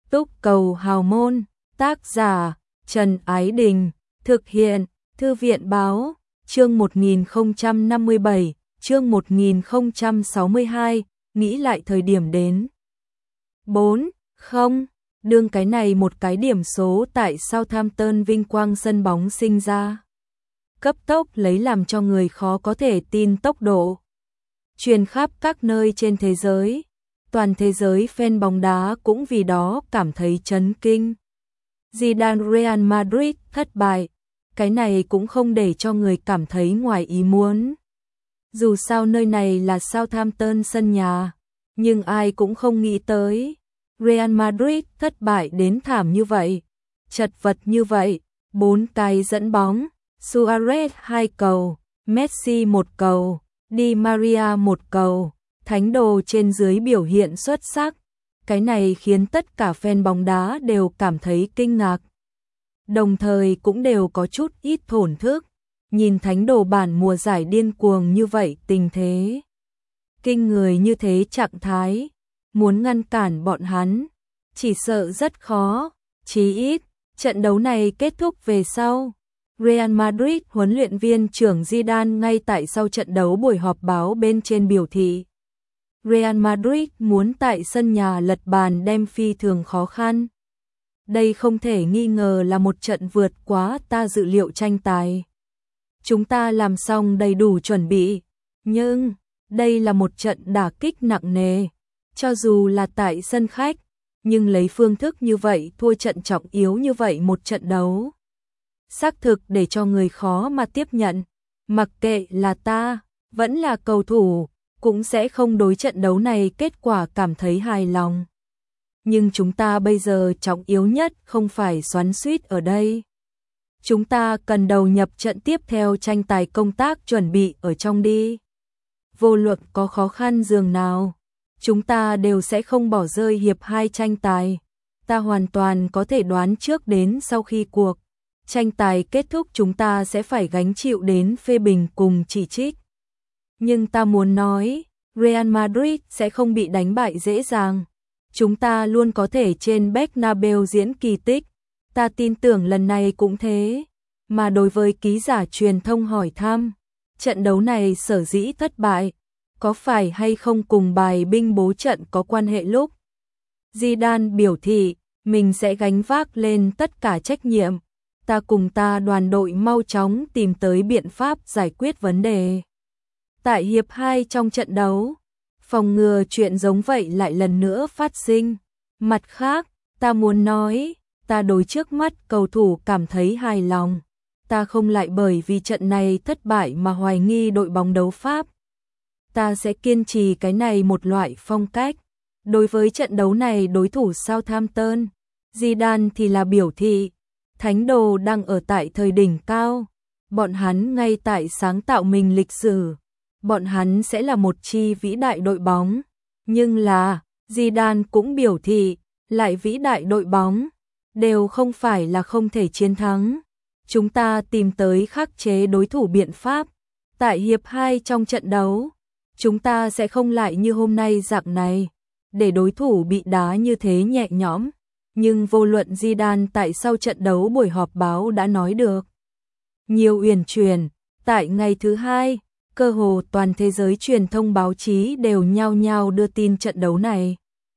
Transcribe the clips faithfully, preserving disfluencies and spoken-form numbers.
Túc Cầu Hào Môn, tác giả Trần Ái Đình, thực hiện Thư viện Báo, chương một nghìn không trăm năm mươi bảy, chương một nghìn không trăm sáu mươi hai, nghĩ lại thời điểm đến. bốn, không, đương cái này một cái điểm số tại Southampton vinh quang sân bóng sinh ra. Cấp tốc lấy làm cho người khó có thể tin tốc độ. Truyền khắp các nơi trên thế giới, toàn thế giới fan bóng đá cũng vì đó cảm thấy chấn kinh. Zidane Real Madrid thất bại, cái này cũng không để cho người cảm thấy ngoài ý muốn. Dù sao nơi này là Southampton sân nhà, nhưng ai cũng không nghĩ tới Real Madrid thất bại đến thảm như vậy, chật vật như vậy, bốn cái dẫn bóng, Suarez hai cầu, Messi một cầu, Di Maria một cầu, thánh đồ trên dưới biểu hiện xuất sắc. Cái này khiến tất cả fan bóng đá đều cảm thấy kinh ngạc. Đồng thời cũng đều có chút ít thổn thức, nhìn thánh đồ bản mùa giải điên cuồng như vậy tình thế. Kinh người như thế trạng thái, muốn ngăn cản bọn hắn, chỉ sợ rất khó, chí ít, trận đấu này kết thúc về sau. Real Madrid huấn luyện viên trưởng Zidane ngay tại sau trận đấu buổi họp báo bên trên biểu thị. Real Madrid muốn tại sân nhà lật bàn đem phi thường khó khăn. Đây không thể nghi ngờ là một trận vượt quá ta dự liệu tranh tài. Chúng ta làm xong đầy đủ chuẩn bị, nhưng đây là một trận đả kích nặng nề. Cho dù là tại sân khách, nhưng lấy phương thức như vậy thua trận trọng yếu như vậy một trận đấu. Xác thực để cho người khó mà tiếp nhận, mặc kệ là ta, vẫn là cầu thủ, cũng sẽ không đối trận đấu này kết quả cảm thấy hài lòng. Nhưng chúng ta bây giờ trọng yếu nhất không phải xoắn xuýt ở đây. Chúng ta cần đầu nhập trận tiếp theo tranh tài công tác chuẩn bị ở trong đi. Vô luận có khó khăn dường nào, chúng ta đều sẽ không bỏ rơi hiệp hai tranh tài. Ta hoàn toàn có thể đoán trước đến sau khi cuộc tranh tài kết thúc chúng ta sẽ phải gánh chịu đến phê bình cùng chỉ trích. Nhưng ta muốn nói, Real Madrid sẽ không bị đánh bại dễ dàng. Chúng ta luôn có thể trên Bernabeu diễn kỳ tích. Ta tin tưởng lần này cũng thế. Mà đối với ký giả truyền thông hỏi thăm, trận đấu này sở dĩ thất bại, có phải hay không cùng bài binh bố trận có quan hệ lúc? Zidane biểu thị, mình sẽ gánh vác lên tất cả trách nhiệm. Ta cùng ta đoàn đội mau chóng tìm tới biện pháp giải quyết vấn đề. Tại hiệp hai trong trận đấu, phòng ngừa chuyện giống vậy lại lần nữa phát sinh. Mặt khác, ta muốn nói, ta đối trước mắt cầu thủ cảm thấy hài lòng. Ta không lại bởi vì trận này thất bại mà hoài nghi đội bóng đấu pháp. Ta sẽ kiên trì cái này một loại phong cách. Đối với trận đấu này đối thủ Southampton, Zidane thì là biểu thị, thánh đồ đang ở tại thời đỉnh cao. Bọn hắn ngay tại sáng tạo mình lịch sử. Bọn hắn sẽ là một chi vĩ đại đội bóng. Nhưng là, Zidane cũng biểu thị, lại vĩ đại đội bóng, đều không phải là không thể chiến thắng. Chúng ta tìm tới khắc chế đối thủ biện pháp. Tại hiệp hai trong trận đấu, chúng ta sẽ không lại như hôm nay dạng này, để đối thủ bị đá như thế nhẹ nhõm. Nhưng vô luận Zidane tại sau trận đấu buổi họp báo đã nói được. Nhiều uyển chuyển, tại ngày thứ hai, cơ hồ toàn thế giới truyền thông báo chí đều nhao nhao đưa tin trận đấu này.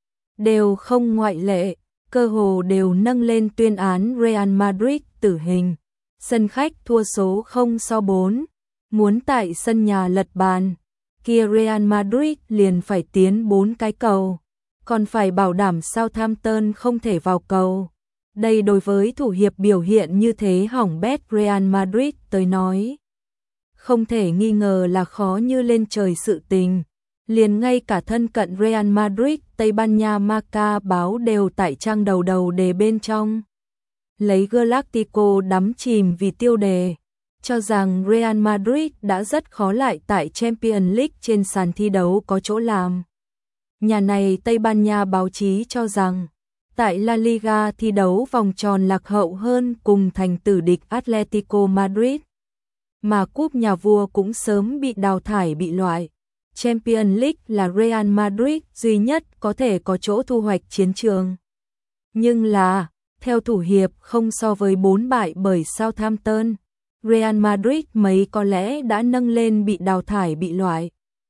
Đều không ngoại lệ, cơ hồ đều nâng lên tuyên án Real Madrid tử hình. Sân khách thua số không so bốn, muốn tại sân nhà lật bàn, kia Real Madrid liền phải tiến bốn cái cầu, còn phải bảo đảm Southampton không thể vào cầu. Đây đối với thủ hiệp biểu hiện như thế hỏng bét Real Madrid tới nói, không thể nghi ngờ là khó như lên trời sự tình. Liền ngay cả thân cận Real Madrid, Tây Ban Nha Marca báo đều tại trang đầu đầu đề bên trong. Lấy Galactico đắm chìm vì tiêu đề, cho rằng Real Madrid đã rất khó lại tại Champions League trên sàn thi đấu có chỗ làm. Nhà này Tây Ban Nha báo chí cho rằng, tại La Liga thi đấu vòng tròn lạc hậu hơn cùng thành tử địch Atletico Madrid. Mà cúp nhà vua cũng sớm bị đào thải bị loại. Champions League là Real Madrid duy nhất có thể có chỗ thu hoạch chiến trường. Nhưng là, theo thủ hiệp không so với bốn bại bởi Southampton, Real Madrid mấy có lẽ đã nâng lên bị đào thải bị loại.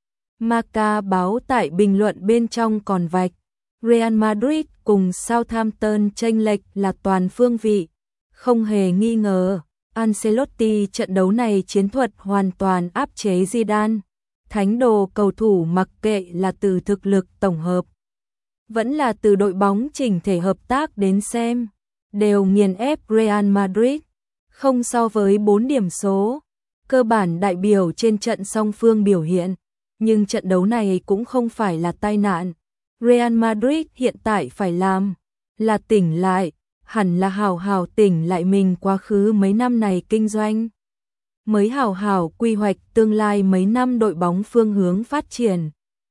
Marca báo tại bình luận bên trong còn vạch, Real Madrid cùng Southampton chênh lệch là toàn phương vị, không hề nghi ngờ. Ancelotti trận đấu này chiến thuật hoàn toàn áp chế Zidane, thánh đồ cầu thủ mặc kệ là từ thực lực tổng hợp, vẫn là từ đội bóng chỉnh thể hợp tác đến xem, đều nghiền ép Real Madrid, không so với bốn điểm số, cơ bản đại biểu trên trận song phương biểu hiện, nhưng trận đấu này cũng không phải là tai nạn. Real Madrid hiện tại phải làm là tỉnh lại, hẳn là hào hào tỉnh lại mình quá khứ mấy năm này kinh doanh. Mới hào hào quy hoạch tương lai mấy năm đội bóng phương hướng phát triển.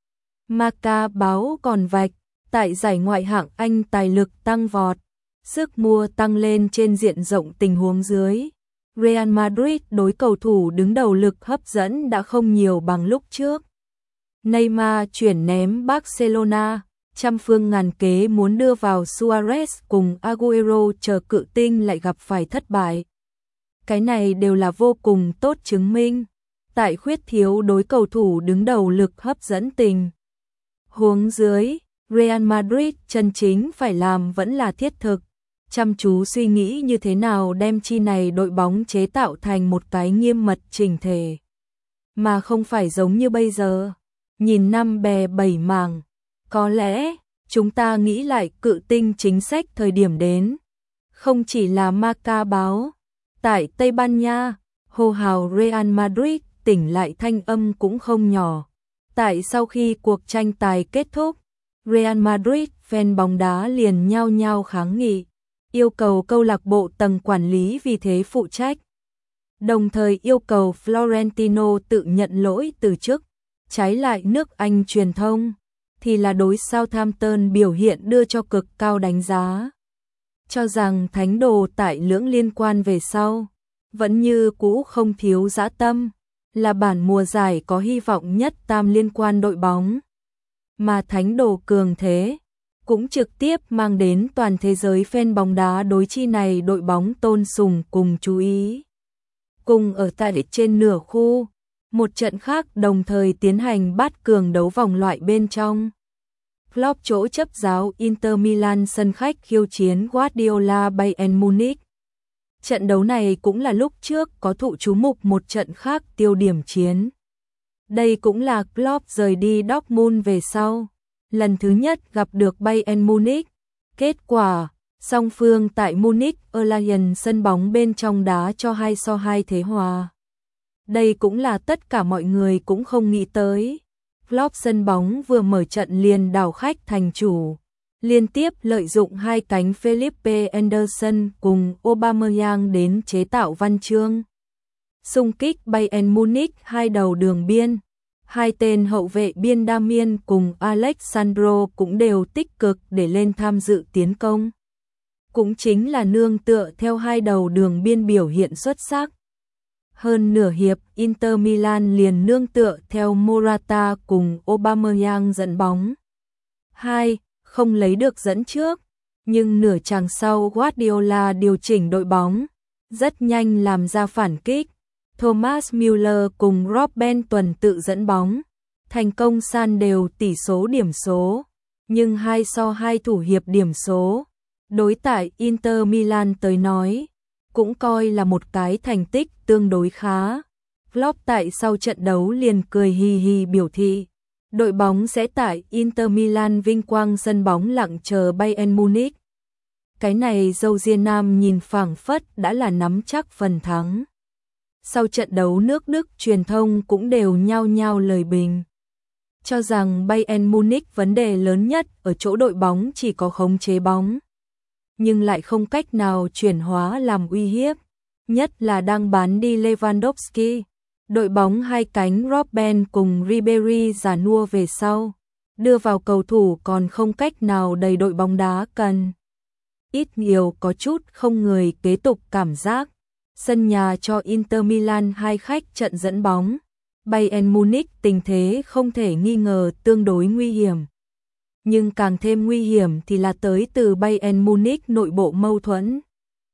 Marca báo còn vạch, tại giải ngoại hạng Anh tài lực tăng vọt, sức mua tăng lên trên diện rộng tình huống dưới. Real Madrid đối cầu thủ đứng đầu lực hấp dẫn đã không nhiều bằng lúc trước. Neymar chuyển ném Barcelona, trăm phương ngàn kế muốn đưa vào Suarez cùng Agüero chờ cự tinh lại gặp phải thất bại. Cái này đều là vô cùng tốt chứng minh, tại khuyết thiếu đối cầu thủ đứng đầu lực hấp dẫn tình huống dưới, Real Madrid chân chính phải làm vẫn là thiết thực, chăm chú suy nghĩ như thế nào đem chi này đội bóng chế tạo thành một cái nghiêm mật chỉnh thể, mà không phải giống như bây giờ, nhìn năm bè bảy mảng. Có lẽ, chúng ta nghĩ lại cự tinh chính sách thời điểm đến, không chỉ là Marca báo, tại Tây Ban Nha, hô hào Real Madrid tỉnh lại thanh âm cũng không nhỏ. Tại sau khi cuộc tranh tài kết thúc, Real Madrid fan bóng đá liền nhao nhao kháng nghị, yêu cầu câu lạc bộ tầng quản lý vì thế phụ trách. Đồng thời yêu cầu Florentino tự nhận lỗi từ chức, trái lại nước Anh truyền thông thì là đối Southampton biểu hiện đưa cho cực cao đánh giá, cho rằng thánh đồ tại lưỡng liên quan về sau, vẫn như cũ không thiếu dã tâm, là bản mùa giải có hy vọng nhất tam liên quan đội bóng. Mà thánh đồ cường thế, cũng trực tiếp mang đến toàn thế giới fan bóng đá đối chi này đội bóng tôn sùng cùng chú ý. Cùng ở tại trên nửa khu, một trận khác đồng thời tiến hành bát cường đấu vòng loại bên trong. Klopp chỗ chấp giáo Inter Milan sân khách khiêu chiến Guardiola Bayern Munich. Trận đấu này cũng là lúc trước có thụ chú mục một trận khác tiêu điểm chiến. Đây cũng là Klopp rời đi Dortmund về sau, lần thứ nhất gặp được Bayern Munich. Kết quả, song phương tại Munich Allianz sân bóng bên trong đá cho hai so hai thế hòa. Đây cũng là tất cả mọi người cũng không nghĩ tới. Klopp sân bóng vừa mở trận liền đảo khách thành chủ, liên tiếp lợi dụng hai cánh Felipe Anderson cùng Aubameyang đến chế tạo văn chương. Xung kích Bayern Munich hai đầu đường biên, hai tên hậu vệ biên Damian cùng Alexandro cũng đều tích cực để lên tham dự tiến công. Cũng chính là nương tựa theo hai đầu đường biên biểu hiện xuất sắc. Hơn nửa hiệp, Inter Milan liền nương tựa theo Morata cùng Aubameyang dẫn bóng. hai không lấy được dẫn trước, nhưng nửa chàng sau Guardiola điều chỉnh đội bóng, rất nhanh làm ra phản kích. Thomas Müller cùng Robben tuần tự dẫn bóng, thành công san đều tỷ số điểm số, nhưng hai so hai thủ hiệp điểm số, đối tại Inter Milan tới nói, cũng coi là một cái thành tích tương đối khá. Klopp tại sau trận đấu liền cười hì hì biểu thị, đội bóng sẽ tại Inter Milan vinh quang sân bóng lặng chờ Bayern Munich. Cái này dâu ria nam nhìn phảng phất đã là nắm chắc phần thắng. Sau trận đấu nước Đức truyền thông cũng đều nhao nhao lời bình, cho rằng Bayern Munich vấn đề lớn nhất ở chỗ đội bóng chỉ có khống chế bóng, nhưng lại không cách nào chuyển hóa làm uy hiếp, nhất là đang bán đi Lewandowski. Đội bóng hai cánh Robben cùng Ribery già nua về sau, đưa vào cầu thủ còn không cách nào đầy đội bóng đá cần. Ít nhiều có chút không người kế tục cảm giác. Sân nhà cho Inter Milan hai khách trận dẫn bóng, Bayern Munich tình thế không thể nghi ngờ tương đối nguy hiểm. Nhưng càng thêm nguy hiểm thì là tới từ Bayern Munich nội bộ mâu thuẫn.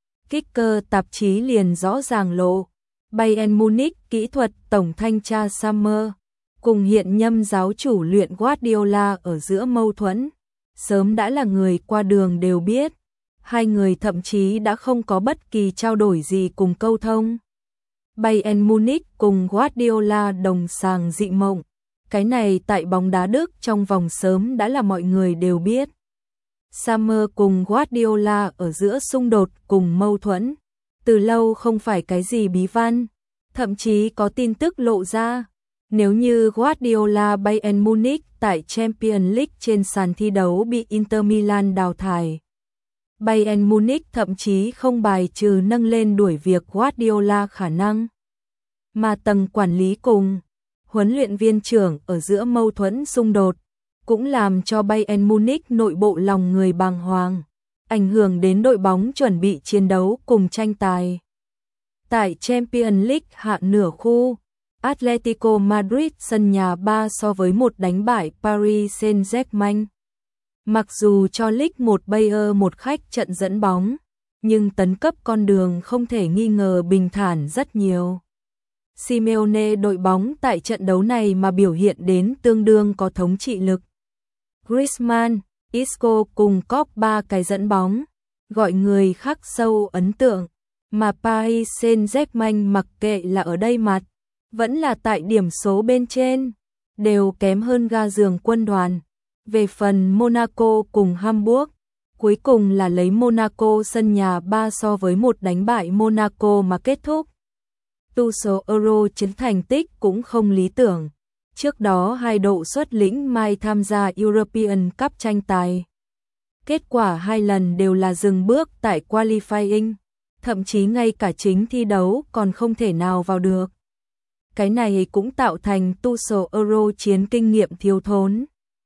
Kicker tạp chí liền rõ ràng lộ, Bayern Munich kỹ thuật tổng thanh tra Sammer cùng hiện nhâm giáo chủ luyện Guardiola ở giữa mâu thuẫn, sớm đã là người qua đường đều biết, hai người thậm chí đã không có bất kỳ trao đổi gì cùng câu thông. Bayern Munich cùng Guardiola đồng sàng dị mộng, cái này tại bóng đá Đức trong vòng sớm đã là mọi người đều biết. Sammer cùng Guardiola ở giữa xung đột cùng mâu thuẫn, từ lâu không phải cái gì bí văn, thậm chí có tin tức lộ ra. Nếu như Guardiola Bayern Munich tại Champions League trên sàn thi đấu bị Inter Milan đào thải, Bayern Munich thậm chí không bài trừ nâng lên đuổi việc Guardiola khả năng. Mà tầng quản lý cùng huấn luyện viên trưởng ở giữa mâu thuẫn xung đột, cũng làm cho Bayern Munich nội bộ lòng người bàng hoàng, ảnh hưởng đến đội bóng chuẩn bị chiến đấu cùng tranh tài. Tại Champions League hạ nửa khu, Atletico Madrid sân nhà ba so với một đánh bại Paris Saint-Germain. Mặc dù cho League một Bayern một khách trận dẫn bóng, nhưng tấn cấp con đường không thể nghi ngờ bình thản rất nhiều. Simeone đội bóng tại trận đấu này mà biểu hiện đến tương đương có thống trị lực. Griezmann, Isco cùng cóp ba cái dẫn bóng, gọi người khắc sâu ấn tượng, mà Paris Saint-Germain mặc kệ là ở đây mặt, vẫn là tại điểm số bên trên, đều kém hơn ga giường quân đoàn. Về phần Monaco cùng Hamburg, cuối cùng là lấy Monaco sân nhà ba so với một đánh bại Monaco mà kết thúc. Tuchel Euro chiến thành tích cũng không lý tưởng. Trước đó hai đội xuất lĩnh Mai tham gia European Cup tranh tài. Kết quả hai lần đều là dừng bước tại qualifying, thậm chí ngay cả chính thi đấu còn không thể nào vào được. Cái này cũng tạo thành Tuchel Euro chiến kinh nghiệm thiếu thốn.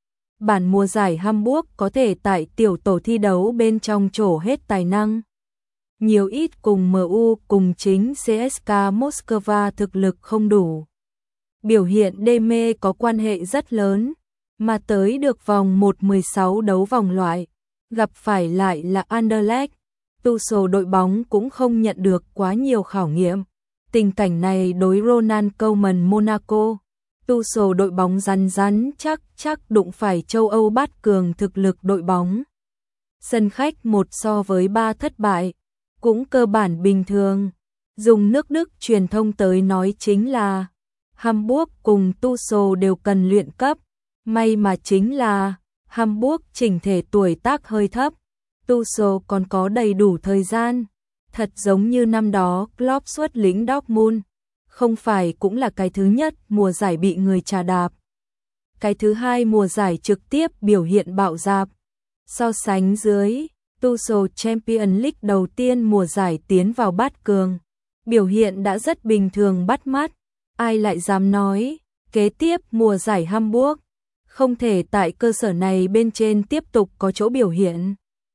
Bản mùa giải Hamburg có thể tại tiểu tổ thi đấu bên trong trổ hết tài năng. Nhiều ít cùng em u cùng chính xê ét ca Moscow thực lực không đủ. Biểu hiện đê mê có quan hệ rất lớn, mà tới được vòng một mười sáu đấu vòng loại, gặp phải lại là Anderlecht. Tuchel đội bóng cũng không nhận được quá nhiều khảo nghiệm. Tình cảnh này đối Ronald Koeman Monaco, Tuchel đội bóng rắn rắn chắc chắc đụng phải châu Âu bát cường thực lực đội bóng. Sân khách một so với ba thất bại, cũng cơ bản bình thường. Dùng nước Đức truyền thông tới nói chính là Hamburg cùng Tuchel đều cần luyện cấp. May mà chính là Hamburg chỉnh thể tuổi tác hơi thấp, Tuchel còn có đầy đủ thời gian. Thật giống như năm đó Klopp xuất lĩnh Dortmund, không phải cũng là cái thứ nhất mùa giải bị người trà đạp. Cái thứ hai mùa giải trực tiếp biểu hiện bạo dạp. So sánh dưới, Tuchel Champions League đầu tiên mùa giải tiến vào bát cường, biểu hiện đã rất bình thường bắt mắt. Ai lại dám nói, kế tiếp mùa giải Hamburg, không thể tại cơ sở này bên trên tiếp tục có chỗ biểu hiện.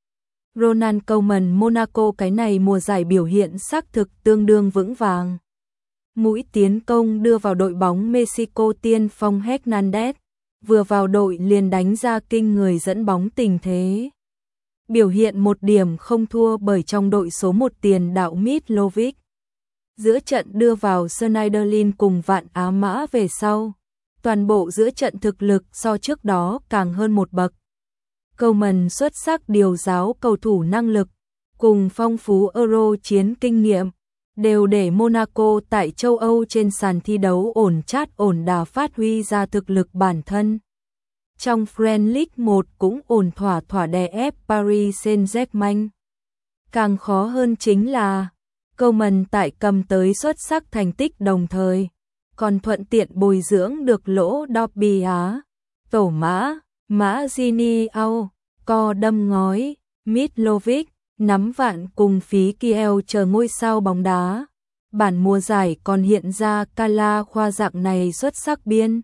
Ronald Koeman Monaco cái này mùa giải biểu hiện xác thực tương đương vững vàng. Mũi tiến công đưa vào đội bóng Mexico tiên phong Hernandez, vừa vào đội liền đánh ra kinh người dẫn bóng tình thế. Biểu hiện một điểm không thua bởi trong đội số một tiền đạo Mitrovic. Giữa trận đưa vào Schneiderlin cùng Vạn Á Mã về sau, toàn bộ giữa trận thực lực so trước đó càng hơn một bậc. Koeman xuất sắc điều giáo cầu thủ năng lực, cùng phong phú Euro chiến kinh nghiệm, đều để Monaco tại châu Âu trên sàn thi đấu ổn chát ổn đà phát huy ra thực lực bản thân. Trong French League một cũng ổn thỏa thỏa đè ép Paris Saint-Germain. Càng khó hơn chính là Koeman tại cầm tới xuất sắc thành tích đồng thời, còn thuận tiện bồi dưỡng được lỗ Derby Á, tổ mã, mã Giniao, co đâm ngói, Mitrovic, nắm vạn cùng phí Kiel chờ ngôi sao bóng đá. Bản mùa giải còn hiện ra Kala khoa dạng này xuất sắc biên.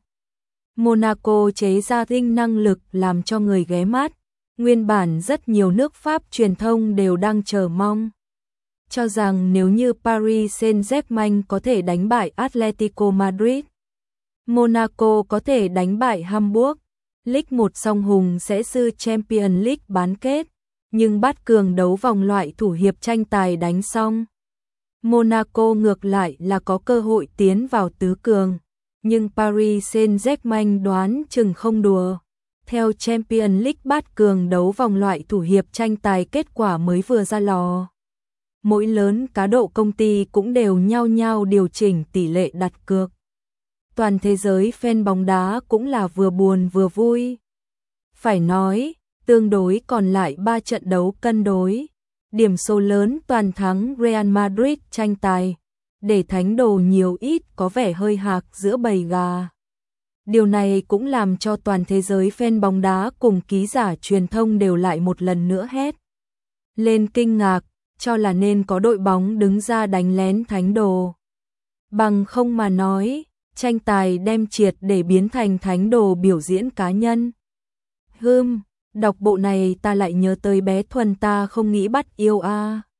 Monaco chế ra tinh năng lực làm cho người ghé mắt. Nguyên bản rất nhiều nước Pháp truyền thông đều đang chờ mong, cho rằng nếu như Paris Saint-Germain có thể đánh bại Atletico Madrid, Monaco có thể đánh bại Hamburg, League một song hùng sẽ sư Champions League bán kết, nhưng bát cường đấu vòng loại thủ hiệp tranh tài đánh xong. Monaco ngược lại là có cơ hội tiến vào tứ cường, nhưng Paris Saint-Germain đoán chừng không đùa. Theo Champions League bát cường đấu vòng loại thủ hiệp tranh tài kết quả mới vừa ra lò. Mỗi lớn cá độ công ty cũng đều nhau nhau điều chỉnh tỷ lệ đặt cược. Toàn thế giới fan bóng đá cũng là vừa buồn vừa vui. Phải nói, tương đối còn lại ba trận đấu cân đối. Điểm số lớn toàn thắng Real Madrid tranh tài, để thánh đồ nhiều ít có vẻ hơi hạc giữa bầy gà. Điều này cũng làm cho toàn thế giới fan bóng đá cùng ký giả truyền thông đều lại một lần nữa hét lên kinh ngạc, cho là nên có đội bóng đứng ra đánh lén thánh đồ. Bằng không mà nói, tranh tài đem triệt để biến thành thánh đồ biểu diễn cá nhân. Hừm, đọc bộ này ta lại nhớ tới bé Thuần ta không nghĩ bắt yêu a.